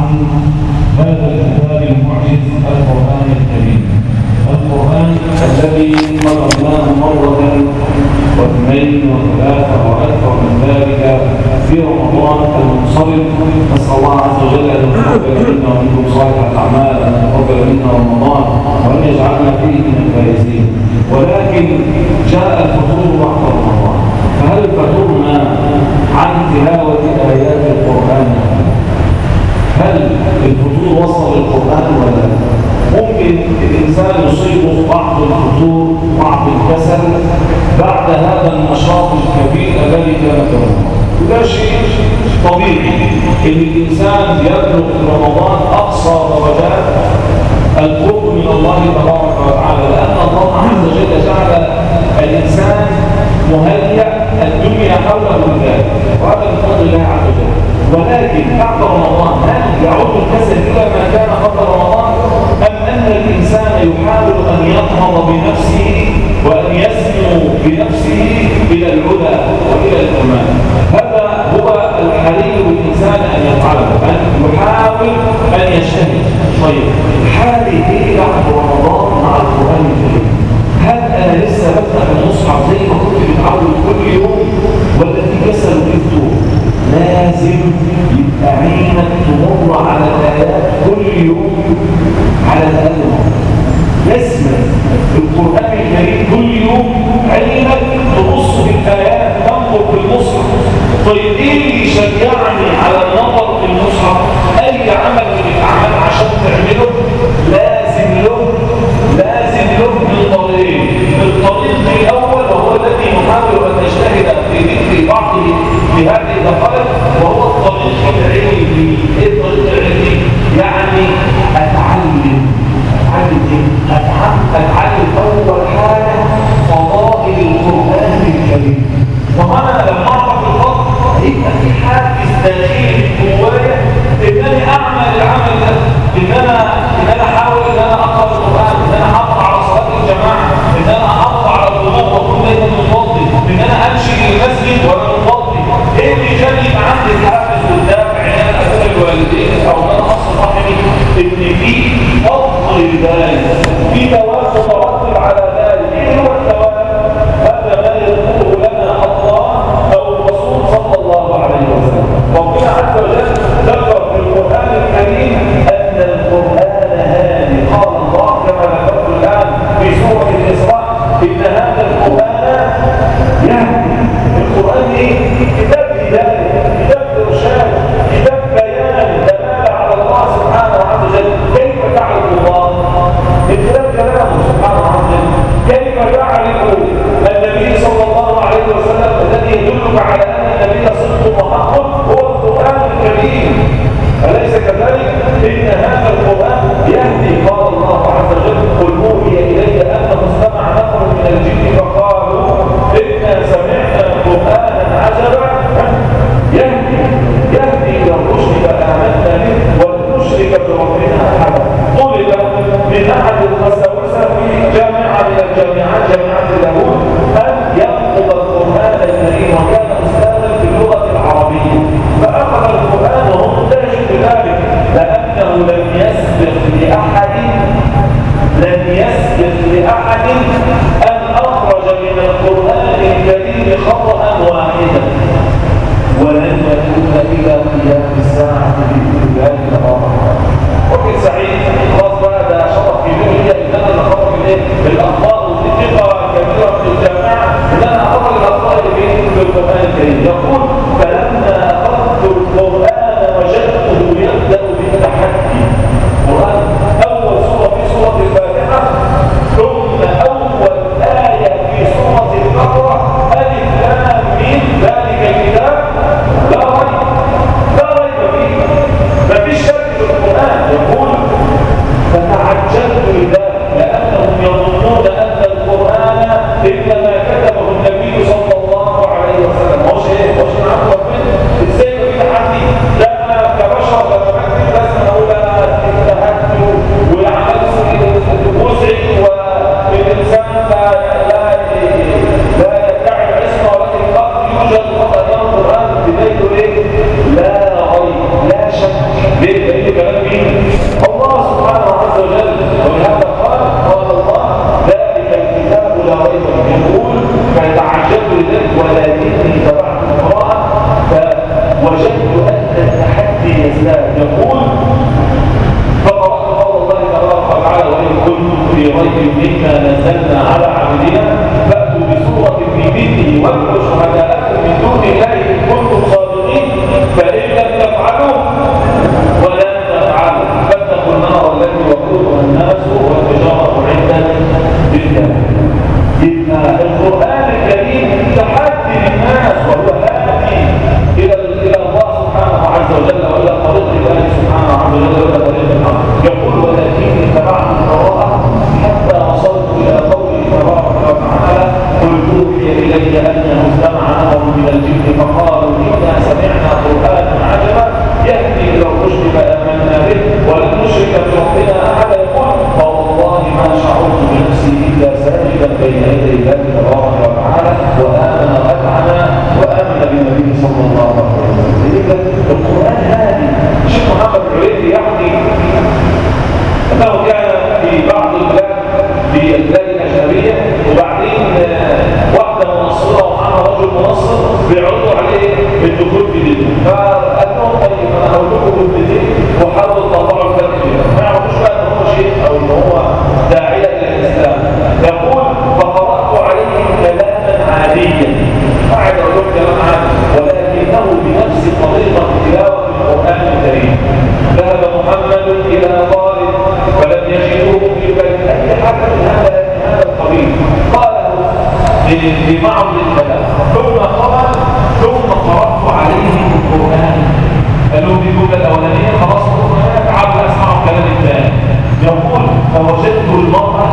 هذا الكتاب المعجز القرآن الكريم، القرآن الذي قرأناه مرة واثنين وثلاثة وأكثر من ذلك في رمضان المنصرم. نسأل الله عز وجل أن يتقبل منا ومنكم صالح الأعمال، أن يتقبل منا رمضان وأن يجعلنا فيه من الفائزين. ولكن جاء الفتور بعد رمضان، فهل فترنا عن تلاوة آيات القرآن؟ هل الفتور وصل للقرآن ولا لا؟ ممكن الإنسان يصيبه بعض الفتور، بعض الكسل بعد هذا النشاط الكبير الذي كان في رمضان، وده شيء طبيعي ان الانسان يبلغ في رمضان اقصى درجات القرب من الله تبارك وتعالى، لان الله عز وجل جعل الانسان مهيأ الدنيا حوله بذلك، وهذا من فضل الله عز وجل. ولكن بعد رمضان هل يعود الكسل الى ما كان قبل رمضان، ام ان الانسان يحاول ان ينهض بنفسه وان يسمو بنفسه الى العلا والى الكمال؟ هذا هو الحري بالإنسان أن يفعله، أن يحاول أن يجتهد. طيب حالي إيه بعد رمضان مع القرآن الكريم؟ هل أنا لسه بفتح المصحف زي ما كنت متعود كل يوم، ولا في كسل وفتور؟ لازم يبقى عينك تمر على الآيات كل يوم على الأقل مرة. لازم القرآن الكريم كل يوم عينك تبص في الآيات، تنظر في المصحف. طيب ايه اللي يشجعني على النظر في المصحف؟ اي عمل من الاعمال عشان تعمله لازم له من طريقين. الطريق الاول وهو الذي نحاول ان نجتهد في ذكر بعضه في هذه الدقائق، وهو الطريق العلمي. ايه الطريق العلمي؟ يعني اتعلم اول حاجه فضائل القران الكريم. وأنا لما أعرف الفضل هيبقى في حافز داخلي جوايا إنني أعمل العمل ده، إن أنا أحاول إن أنا أقرأ القرآن، إن أنا أحافظ على صلاة الجماعة، إن أنا أحافظ على الوضوء وأكون دايما متوضي، إن أنا أمشي للمسجد وأنا متوضي. إيه اللي يخلي يبقى عندي الحافز والدافع إن أنا أكون الوالدين أو إن أنا أصل رحمي؟ إن في فضل ذلك، في ثواب مترتب على ذلك. إيه هو الثواب؟ هذا ما يذكره لنا الله أو الرسول صلى الله عليه وسلم. ربنا عز وجل ذكر في القرآن الكريم أن القرآن هادي. قال الله كما ذكرت الآن في سورة الإسراء إن هذا القرآن يهدي. القرآن إيه؟ كتاب هداية، كتاب إرشاد، كتاب بيان دلالة على الله سبحانه وتعالى. كيف تعرف الله؟ من خلال كلامه سبحانه طريق الله سبحانه عز وجل ولا طريق الحق. يقول ولكني اتبعت الهواء حتى وصلت الى قوله تبارك وتعالى قل اوحي الي انه استمع نفر من الجن فقالوا انا سمعنا قرانا عجبا يهدي الى الرشد فامنا به ولن نشرك بربنا احدا. يقول فوالله ما شعرت بنفسي الا ساجدا بين يدي الله تبارك وتعالى وامن واتعنا وامن بالنبي صلى الله عليه وسلم. القران هادي. الشيخ محمد العليلي يحكي انه كان في بعض البلاد في البلاد الاجنبيه وبعدين واحده منصره ومعها رجل منصر بيعرضوا عليه الدخول في دينه فقال لهم طيب انا هقول لكم كلمتين وحاولوا تطلعوا الفرق فيها ما يعرفوش بقى ان هو شيخ او ان هو داعيه للاسلام. يقول فقرات عليهم كلاما عاديا قاعد اقول لهم كلام عادي ولكنه بنفس طريقه تلاوه القران الكريم. ذهب محمد الى طالب ولم يجدوه في بيت اي حاجه من هذا القبيل قاله بمعرض الكلام ثم قرات عليهم القران. قالوا دي الجمله الاولانيه خلاص القران تعالوا اسمعوا الكلام الثاني. يقول فوجدت المراه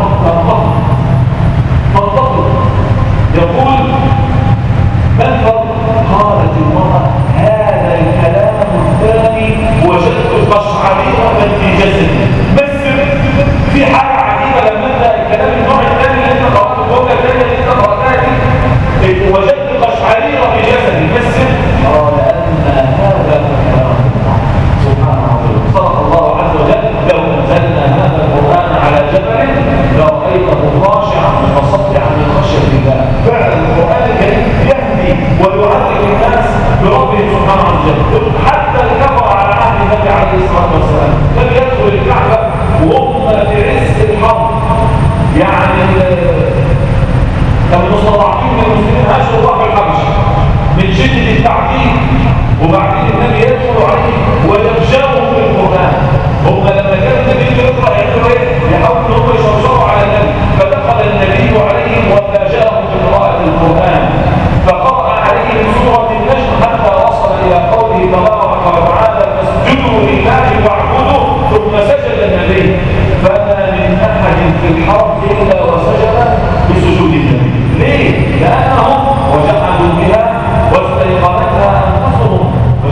تنطق. يقول ما الفرق؟ قالت المراه هذا الكلام الثاني وجدت قشعريره في جسدي. بس في حاجه عجيبه لما ابدا الكلام النوع الثاني اللي انت قراته الجمله الثانيه اللي انت قراتها دي وجدت قشعريره في جسدي. بس لان هذا الكلام سبحانه وتعالى صدق الله عز وجل لو انزلنا هذا القران على جبل لرايته خاشعا متصدعا من خشيه الله. فعلا القران الكريم يهدي ويعلم الناس بربه سبحانه وتعالى. حتى الكفر على عهد النبي عليه الصلاه والسلام لم يدخل الكعبه وهم في عز الحرب يعني كانوا مستضعفين من المسلمين هاجروا الله بالحبش من شده التعذيب وبعدين النبي يدخل عليه ويفجرهم بالقران. هم لما كان النبي يقرا يعملوا ايه؟ يحاولوا ان هم يشوشروا على النبي فدخل النبي عليهم وفاجاهم بقراءه القران فقرأ عليهم سوره النجم حتى وصل الى قوله تبارك وتعالى فاسجدوا لله واعبدوا ثم سجد النبي فما من احد في الحرب الا وسجد بسجود النبي. ليه؟ لانهم وجحدوا بها واستيقنتها انفسهم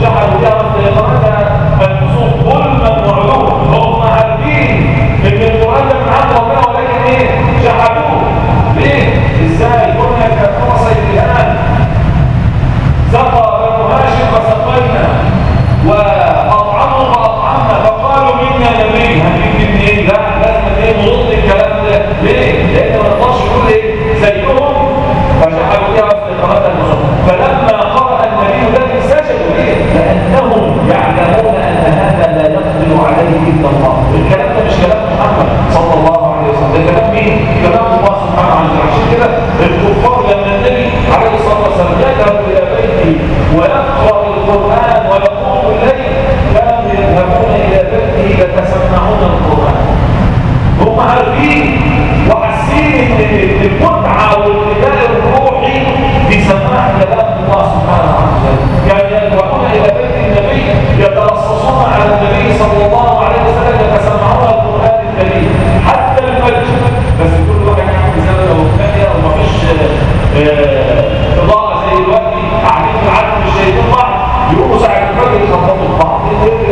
ظلما وعلوا. هم عارفين ان القران ده من عند ربنا ولكن ايه؟ جحدوه. ليه؟ ازاي؟ قلنا كالقرص الان سقى بنو هاشم فسقينا واطعموا فاطعمنا فقالوا منا نبي. هنجيب منين؟ لا لازم ايه نرد الكلام ده. ليه؟ لان ما نقدرش نقول ايه زيهم فجحدوا بها واستيقنتها انفسهم. فلما قرأ النبي ذلك سجدوا. ليه؟ لانهم يعلمون ان هذا لا يقدر عليه الا الله. الكلام ده مش كلام محمد صلى الله عليه وسلم، ده كلام مين؟ كلام الله سبحانه وتعالى. عشان كده الكفار لما النبي عليه الصلاه والسلام يذهب الى بيته ويقرأ القران ويقوم الليل كانوا يذهبون الى بيته يتسمعون القران. هم عارفين وحاسين ان المتعه والنداء الروحي بسماع كلام الله سبحانه وتعالى. يعني يذهبون الى بيت النبي يترصصون على النبي صلى الله عليه وسلم يتسمعون القران الكريم حتى الفجر. بس كل واحد عنده زاويه وثانيه ومفيش اضاءه زي دلوقتي قاعدين في العالم مش شايفين بعض يقوموا ساعه الفجر يخبطوا في بعض.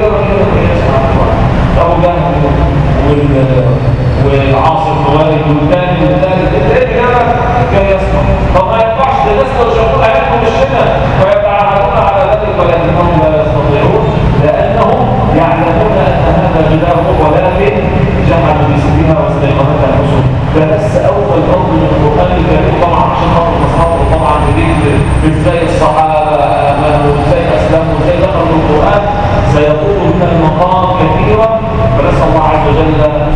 ابو جهل والعاصر الوالد والثاني ايه كده كان يسمع. طب ما ينفعش الناس لو شافوا اياتهم الشتاء ويتعهدون على ذلك ولكنهم لا يستطيعون لانهم يعلمون ان هذا غذاء ولكن جحدوا بسبيلها واستيقنتها انفسهم. فبس اول امر من القران الكريم طبعا عشان خاطر المصحف طبعا جديد ازاي الصحابه امنوا وازاي اسلموا وازاي دخلوا القران سيطول بنا المقام كثيرا. فنسال الله عز وجل